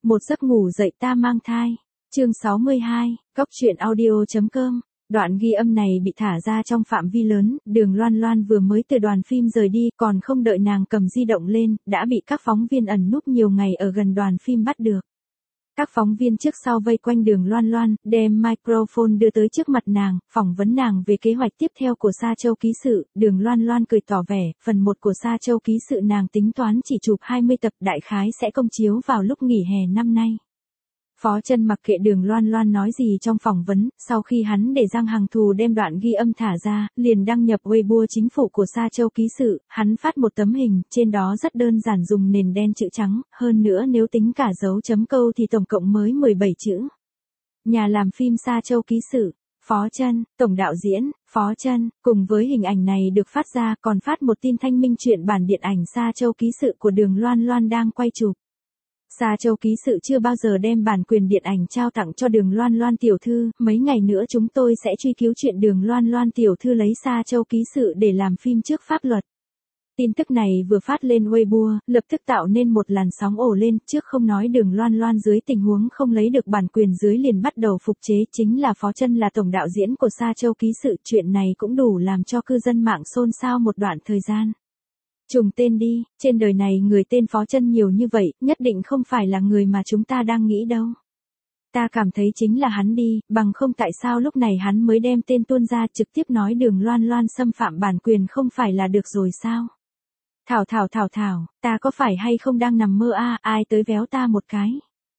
Một giấc ngủ dậy ta mang thai. Chương 62, Cóc truyện audio.com. Đoạn ghi âm này bị thả ra trong phạm vi lớn, Đường Loan Loan vừa mới từ đoàn phim rời đi, còn không đợi nàng cầm di động lên, đã bị các phóng viên ẩn núp nhiều ngày ở gần đoàn phim bắt được. Các phóng viên trước sau vây quanh Đường Loan Loan, đem microphone đưa tới trước mặt nàng, phỏng vấn nàng về kế hoạch tiếp theo của Sa Châu ký sự. Đường Loan Loan cười tỏ vẻ, phần 1 của Sa Châu ký sự nàng tính toán chỉ chụp 20 tập, đại khái sẽ công chiếu vào lúc nghỉ hè năm nay. Phó Chân mặc kệ Đường Loan Loan nói gì trong phỏng vấn, sau khi hắn để Giang Hằng Thù đem đoạn ghi âm thả ra, liền đăng nhập Weibo chính phủ của Sa Châu ký sự, hắn phát một tấm hình, trên đó rất đơn giản dùng nền đen chữ trắng, hơn nữa nếu tính cả dấu chấm câu thì tổng cộng mới 17 chữ. Nhà làm phim Sa Châu ký sự, Phó Chân, tổng đạo diễn, Phó Chân, cùng với hình ảnh này được phát ra còn phát một tin thanh minh chuyện bản điện ảnh Sa Châu ký sự của Đường Loan Loan đang quay chụp. Sa Châu ký sự chưa bao giờ đem bản quyền điện ảnh trao tặng cho Đường Loan Loan tiểu thư, mấy ngày nữa chúng tôi sẽ truy cứu chuyện Đường Loan Loan tiểu thư lấy Sa Châu ký sự để làm phim trước pháp luật. Tin tức này vừa phát lên Weibo, lập tức tạo nên một làn sóng ồ lên, trước không nói Đường Loan Loan dưới tình huống không lấy được bản quyền dưới liền bắt đầu phục chế, chính là Phó Chân là tổng đạo diễn của Sa Châu ký sự, chuyện này cũng đủ làm cho cư dân mạng xôn xao một đoạn thời gian. Trùng tên đi, trên đời này người tên Phó Chân nhiều như vậy, nhất định không phải là người mà chúng ta đang nghĩ đâu. Ta cảm thấy chính là hắn đi, bằng không tại sao lúc này hắn mới đem tên tuôn ra trực tiếp nói Đường Loan Loan xâm phạm bản quyền không phải là được rồi sao? Thảo, ta có phải hay không đang nằm mơ à, ai tới véo ta một cái?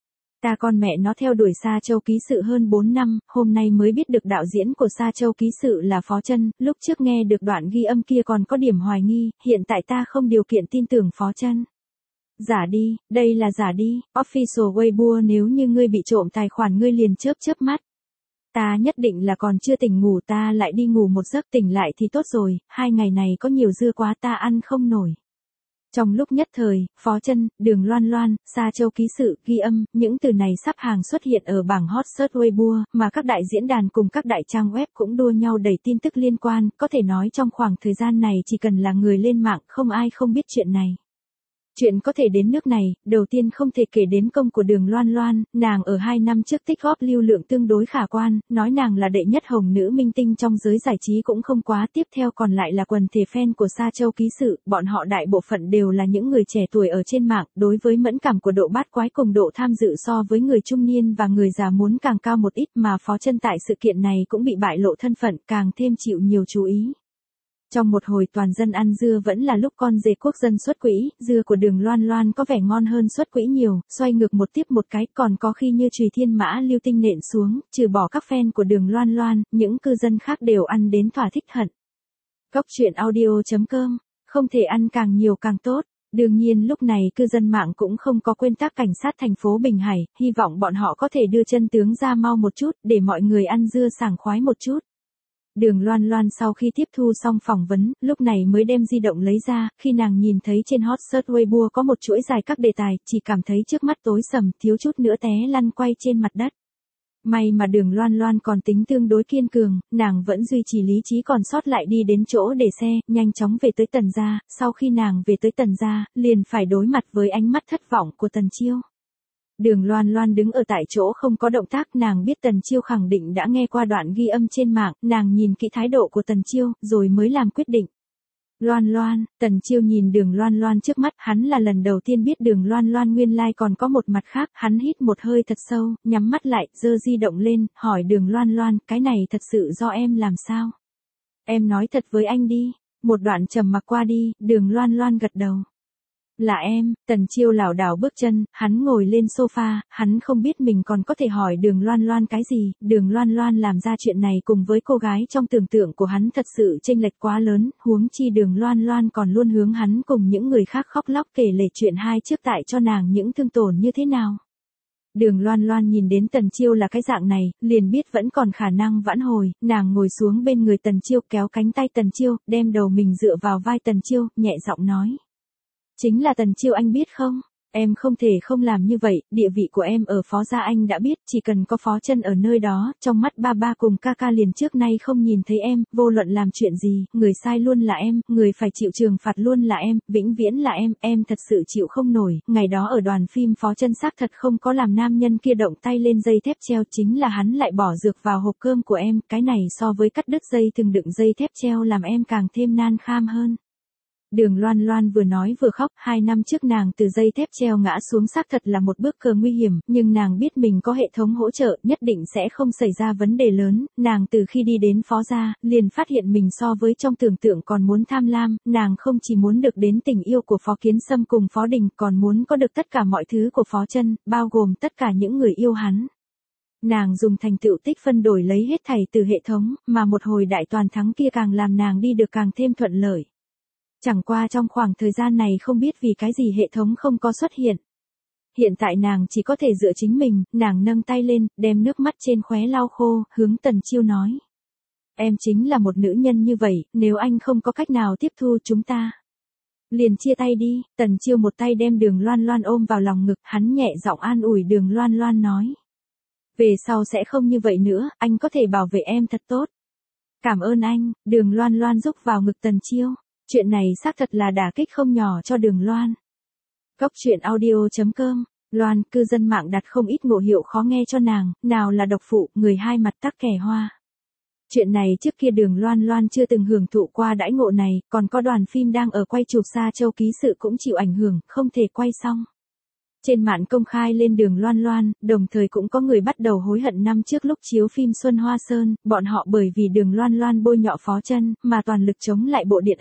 Ta con mẹ nó theo đuổi Sa Châu ký sự hơn 4 năm, hôm nay mới biết được đạo diễn của Sa Châu ký sự là Phó Chân, lúc trước nghe được đoạn ghi âm kia còn có điểm hoài nghi, hiện tại ta không điều kiện tin tưởng Phó Chân. Giả đi, đây là giả đi, official Weibo, nếu như ngươi bị trộm tài khoản ngươi liền chớp mắt. Ta nhất định là còn chưa tỉnh ngủ, ta lại đi ngủ một giấc, tỉnh lại thì tốt rồi, 2 ngày này có nhiều dưa quá ta ăn không nổi. Trong lúc nhất thời, Phó Chân, Đường Loan Loan, Sa Châu ký sự, ghi âm, những từ này sắp hàng xuất hiện ở bảng hot search Weibo, mà các đại diễn đàn cùng các đại trang web cũng đua nhau đẩy tin tức liên quan, có thể nói trong khoảng thời gian này chỉ cần là người lên mạng không ai không biết chuyện này. Chuyện có thể đến nước này, đầu tiên không thể kể đến công của Đường Loan Loan, nàng ở 2 năm trước tích góp lưu lượng tương đối khả quan, nói nàng là đệ nhất hồng nữ minh tinh trong giới giải trí cũng không quá, tiếp theo còn lại là quần thể fan của Sa Châu ký sự, bọn họ đại bộ phận đều là những người trẻ tuổi ở trên mạng, đối với mẫn cảm của độ bát quái cùng độ tham dự so với người trung niên và người già muốn càng cao một ít, mà Phó Chân tại sự kiện này cũng bị bại lộ thân phận, càng thêm chịu nhiều chú ý. Trong một hồi toàn dân ăn dưa vẫn là lúc con dê quốc dân xuất quỹ, dưa của Đường Loan Loan có vẻ ngon hơn xuất quỹ nhiều, xoay ngược một tiếp một cái, còn có khi như chùy thiên mã lưu tinh nện xuống, trừ bỏ các fan của Đường Loan Loan, những cư dân khác đều ăn đến thỏa thích hận. Cóc truyện audio.com, không thể ăn càng nhiều càng tốt. Đương nhiên lúc này cư dân mạng cũng không có quên tác cảnh sát thành phố Bình Hải, hy vọng bọn họ có thể đưa chân tướng ra mau một chút, để mọi người ăn dưa sảng khoái một chút. Đường Loan Loan sau khi tiếp thu xong phỏng vấn, lúc này mới đem di động lấy ra, khi nàng nhìn thấy trên hot search Weibo có một chuỗi dài các đề tài, chỉ cảm thấy trước mắt tối sầm, thiếu chút nữa té lăn quay trên mặt đất. May mà Đường Loan Loan còn tính tương đối kiên cường, nàng vẫn duy trì lý trí còn sót lại đi đến chỗ để xe, nhanh chóng về tới Tần gia, sau khi nàng về tới Tần gia, liền phải đối mặt với ánh mắt thất vọng của Tần Chiêu. Đường Loan Loan đứng ở tại chỗ không có động tác, nàng biết Tần Chiêu khẳng định đã nghe qua đoạn ghi âm trên mạng, nàng nhìn kỹ thái độ của Tần Chiêu, rồi mới làm quyết định. Loan Loan, Tần Chiêu nhìn Đường Loan Loan trước mắt, hắn là lần đầu tiên biết Đường Loan Loan nguyên lai còn có một mặt khác, hắn hít một hơi thật sâu, nhắm mắt lại, giơ di động lên, hỏi Đường Loan Loan, cái này thật sự do em làm sao? Em nói thật với anh đi. Một đoạn trầm mặc qua đi, Đường Loan Loan gật đầu. Là em. Tần Chiêu lảo đảo bước chân, hắn ngồi lên sofa, hắn không biết mình còn có thể hỏi Đường Loan Loan cái gì, Đường Loan Loan làm ra chuyện này cùng với cô gái trong tưởng tượng của hắn thật sự chênh lệch quá lớn, huống chi Đường Loan Loan còn luôn hướng hắn cùng những người khác khóc lóc kể lể chuyện hai trước tại cho nàng những thương tổn như thế nào. Đường Loan Loan nhìn đến Tần Chiêu là cái dạng này, liền biết vẫn còn khả năng vãn hồi, nàng ngồi xuống bên người Tần Chiêu kéo cánh tay Tần Chiêu, đem đầu mình dựa vào vai Tần Chiêu, nhẹ giọng nói. Chính là Tần Chiêu anh biết không? Em không thể không làm như vậy, địa vị của em ở Phó gia anh đã biết, chỉ cần có Phó Chân ở nơi đó, trong mắt ba ba cùng ca ca liền trước nay không nhìn thấy em, vô luận làm chuyện gì, người sai luôn là em, người phải chịu trừng phạt luôn là em, vĩnh viễn là em thật sự chịu không nổi, ngày đó ở đoàn phim Phó Chân xác thật không có làm nam nhân kia động tay lên dây thép treo, chính là hắn lại bỏ dược vào hộp cơm của em, cái này so với cắt đứt dây thừng đựng dây thép treo làm em càng thêm nan kham hơn. Đường Loan Loan vừa nói vừa khóc, 2 năm trước nàng từ dây thép treo ngã xuống xác thật là một bước cờ nguy hiểm, nhưng nàng biết mình có hệ thống hỗ trợ, nhất định sẽ không xảy ra vấn đề lớn, nàng từ khi đi đến Phó gia, liền phát hiện mình so với trong tưởng tượng còn muốn tham lam, nàng không chỉ muốn được đến tình yêu của Phó Kiến Sâm cùng Phó Đình, còn muốn có được tất cả mọi thứ của Phó Chân, bao gồm tất cả những người yêu hắn. Nàng dùng thành tựu tích phân đổi lấy hết thảy từ hệ thống, mà một hồi đại toàn thắng kia càng làm nàng đi được càng thêm thuận lợi. Chẳng qua trong khoảng thời gian này không biết vì cái gì hệ thống không có xuất hiện. Hiện tại nàng chỉ có thể dựa chính mình, nàng nâng tay lên, đem nước mắt trên khóe lau khô, hướng Tần Chiêu nói. Em chính là một nữ nhân như vậy, nếu anh không có cách nào tiếp thu chúng ta. Liền chia tay đi, Tần Chiêu một tay đem Đường Loan Loan ôm vào lòng ngực, hắn nhẹ giọng an ủi Đường Loan Loan nói. Về sau sẽ không như vậy nữa, anh có thể bảo vệ em thật tốt. Cảm ơn anh, Đường Loan Loan rúc vào ngực Tần Chiêu. Chuyện này xác thật là đả kích không nhỏ cho Đường Loan. Cốc truyện audio.com, Loan, cư dân mạng đặt không ít ngộ hiệu khó nghe cho nàng, nào là độc phụ, người hai mặt tắc kẻ hoa. Chuyện này trước kia Đường Loan Loan chưa từng hưởng thụ qua đãi ngộ này, còn có đoàn phim đang ở quay chụp Sa Châu ký sự cũng chịu ảnh hưởng, không thể quay xong. Trên mạng công khai lên Đường Loan Loan, đồng thời cũng có người bắt đầu hối hận năm trước lúc chiếu phim Xuân Hoa Sơn, bọn họ bởi vì Đường Loan Loan bôi nhọ Phó Chân, mà toàn lực chống lại bộ điện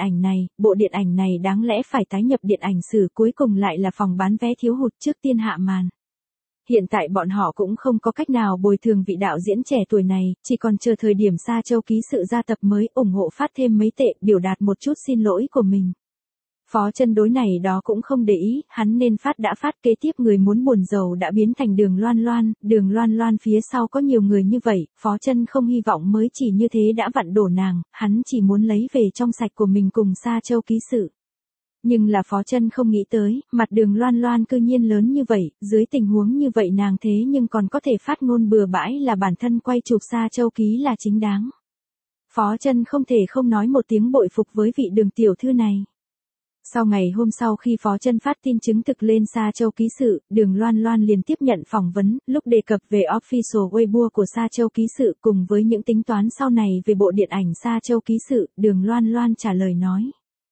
ảnh này đáng lẽ phải tái nhập điện ảnh sử, cuối cùng lại là phòng bán vé thiếu hụt trước tiên hạ màn. Hiện tại bọn họ cũng không có cách nào bồi thường vị đạo diễn trẻ tuổi này, chỉ còn chờ thời điểm Sa Châu ký sự ra tập mới, ủng hộ phát thêm mấy tệ, biểu đạt một chút xin lỗi của mình. Phó Chân đối này đó cũng không để ý, hắn nên phát đã phát, kế tiếp người muốn buồn giàu đã biến thành Đường Loan Loan phía sau có nhiều người như vậy, Phó Chân không hy vọng mới chỉ như thế đã vặn đổ nàng, hắn chỉ muốn lấy về trong sạch của mình cùng Sa Châu ký sự. Nhưng là Phó Chân không nghĩ tới, mặt Đường Loan Loan cư nhiên lớn như vậy, dưới tình huống như vậy nàng thế nhưng còn có thể phát ngôn bừa bãi là bản thân quay chụp Sa Châu ký là chính đáng. Phó Chân không thể không nói một tiếng bội phục với vị Đường tiểu thư này. Sau ngày hôm sau khi Phó Chân phát tin chứng thực lên Sa Châu ký sự, Đường Loan Loan liền tiếp nhận phỏng vấn, lúc đề cập về official Weibo của Sa Châu ký sự cùng với những tính toán sau này về bộ điện ảnh Sa Châu ký sự, Đường Loan Loan trả lời nói.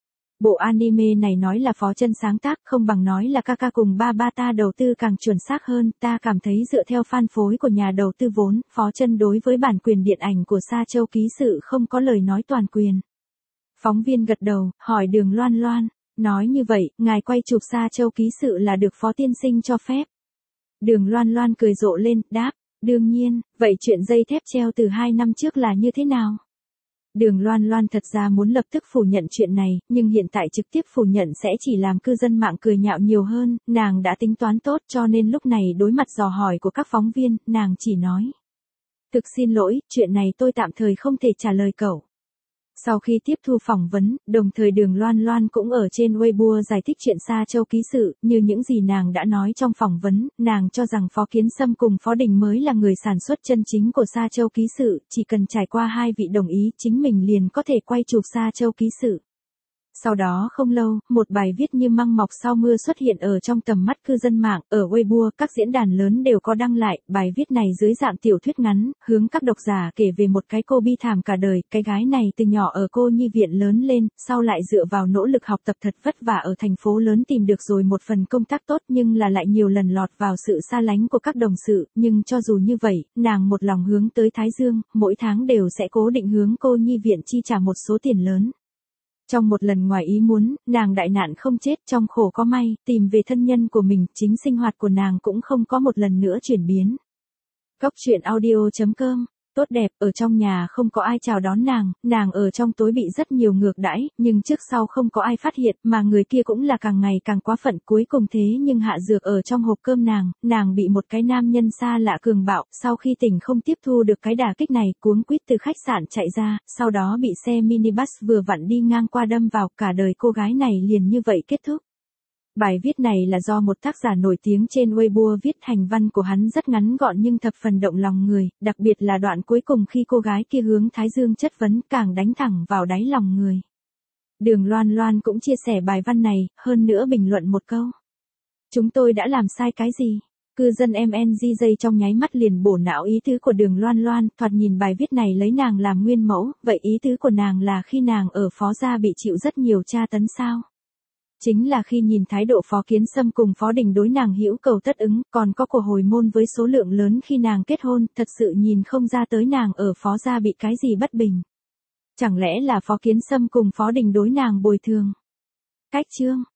Bộ anime này nói là Phó Chân sáng tác, không bằng nói là ca ca cùng ba ba ta đầu tư càng chuẩn xác hơn, ta cảm thấy dựa theo fan phối của nhà đầu tư vốn, Phó Chân đối với bản quyền điện ảnh của Sa Châu ký sự không có lời nói toàn quyền. Phóng viên gật đầu, hỏi Đường Loan Loan. Nói như vậy, ngài quay chụp Sa Châu ký sự là được Phó tiên sinh cho phép. Đường Loan Loan cười rộ lên, đáp, đương nhiên, vậy chuyện dây thép treo từ 2 năm trước là như thế nào? Đường Loan Loan thật ra muốn lập tức phủ nhận chuyện này, nhưng hiện tại trực tiếp phủ nhận sẽ chỉ làm cư dân mạng cười nhạo nhiều hơn, nàng đã tính toán tốt cho nên lúc này đối mặt dò hỏi của các phóng viên, nàng chỉ nói. Thực xin lỗi, chuyện này tôi tạm thời không thể trả lời cậu. Sau khi tiếp thu phỏng vấn, đồng thời Đường Loan Loan cũng ở trên Weibo giải thích chuyện Sa Châu ký sự, như những gì nàng đã nói trong phỏng vấn, nàng cho rằng Phó Kiến Sâm cùng Phó Đình mới là người sản xuất chân chính của Sa Châu ký sự, chỉ cần trải qua hai vị đồng ý, chính mình liền có thể quay chụp Sa Châu ký sự. Sau đó không lâu, một bài viết như măng mọc sau mưa xuất hiện ở trong tầm mắt cư dân mạng, ở Weibo, các diễn đàn lớn đều có đăng lại, bài viết này dưới dạng tiểu thuyết ngắn, hướng các độc giả kể về một cái cô bi thảm cả đời, cái gái này từ nhỏ ở cô nhi viện lớn lên, sau lại dựa vào nỗ lực học tập thật vất vả ở thành phố lớn tìm được rồi một phần công tác tốt nhưng là lại nhiều lần lọt vào sự xa lánh của các đồng sự, nhưng cho dù như vậy, nàng một lòng hướng tới Thái Dương, mỗi tháng đều sẽ cố định hướng cô nhi viện chi trả một số tiền lớn. Trong một lần ngoài ý muốn, nàng đại nạn không chết, trong khổ có may, tìm về thân nhân của mình, chính sinh hoạt của nàng cũng không có một lần nữa chuyển biến. Cốc truyện audio.com, tốt đẹp, ở trong nhà không có ai chào đón nàng ở trong tối bị rất nhiều ngược đãi, nhưng trước sau không có ai phát hiện, mà người kia cũng là càng ngày càng quá phận, cuối cùng thế nhưng hạ dược ở trong hộp cơm nàng bị một cái nam nhân xa lạ cường bạo, sau khi tỉnh không tiếp thu được cái đả kích này, cuống quýt từ khách sạn chạy ra, sau đó bị xe minibus vừa vặn đi ngang qua đâm vào, cả đời cô gái này liền như vậy kết thúc. Bài viết này là do một tác giả nổi tiếng trên Weibo viết, hành văn của hắn rất ngắn gọn nhưng thập phần động lòng người, đặc biệt là đoạn cuối cùng khi cô gái kia hướng Thái Dương chất vấn càng đánh thẳng vào đáy lòng người. Đường Loan Loan cũng chia sẻ bài văn này, hơn nữa bình luận một câu. Chúng tôi đã làm sai cái gì? Cư dân MNGJ trong nháy mắt liền bổ não ý tứ của Đường Loan Loan, thoạt nhìn bài viết này lấy nàng làm nguyên mẫu, vậy ý tứ của nàng là khi nàng ở Phó Gia bị chịu rất nhiều tra tấn sao? Chính là khi nhìn thái độ Phó Kiến Sâm cùng Phó Đình đối nàng hữu cầu tất ứng, còn có của hồi môn với số lượng lớn khi nàng kết hôn, thật sự nhìn không ra tới nàng ở Phó Gia bị cái gì bất bình. Chẳng lẽ là Phó Kiến Sâm cùng Phó Đình đối nàng bồi thường? Cách chương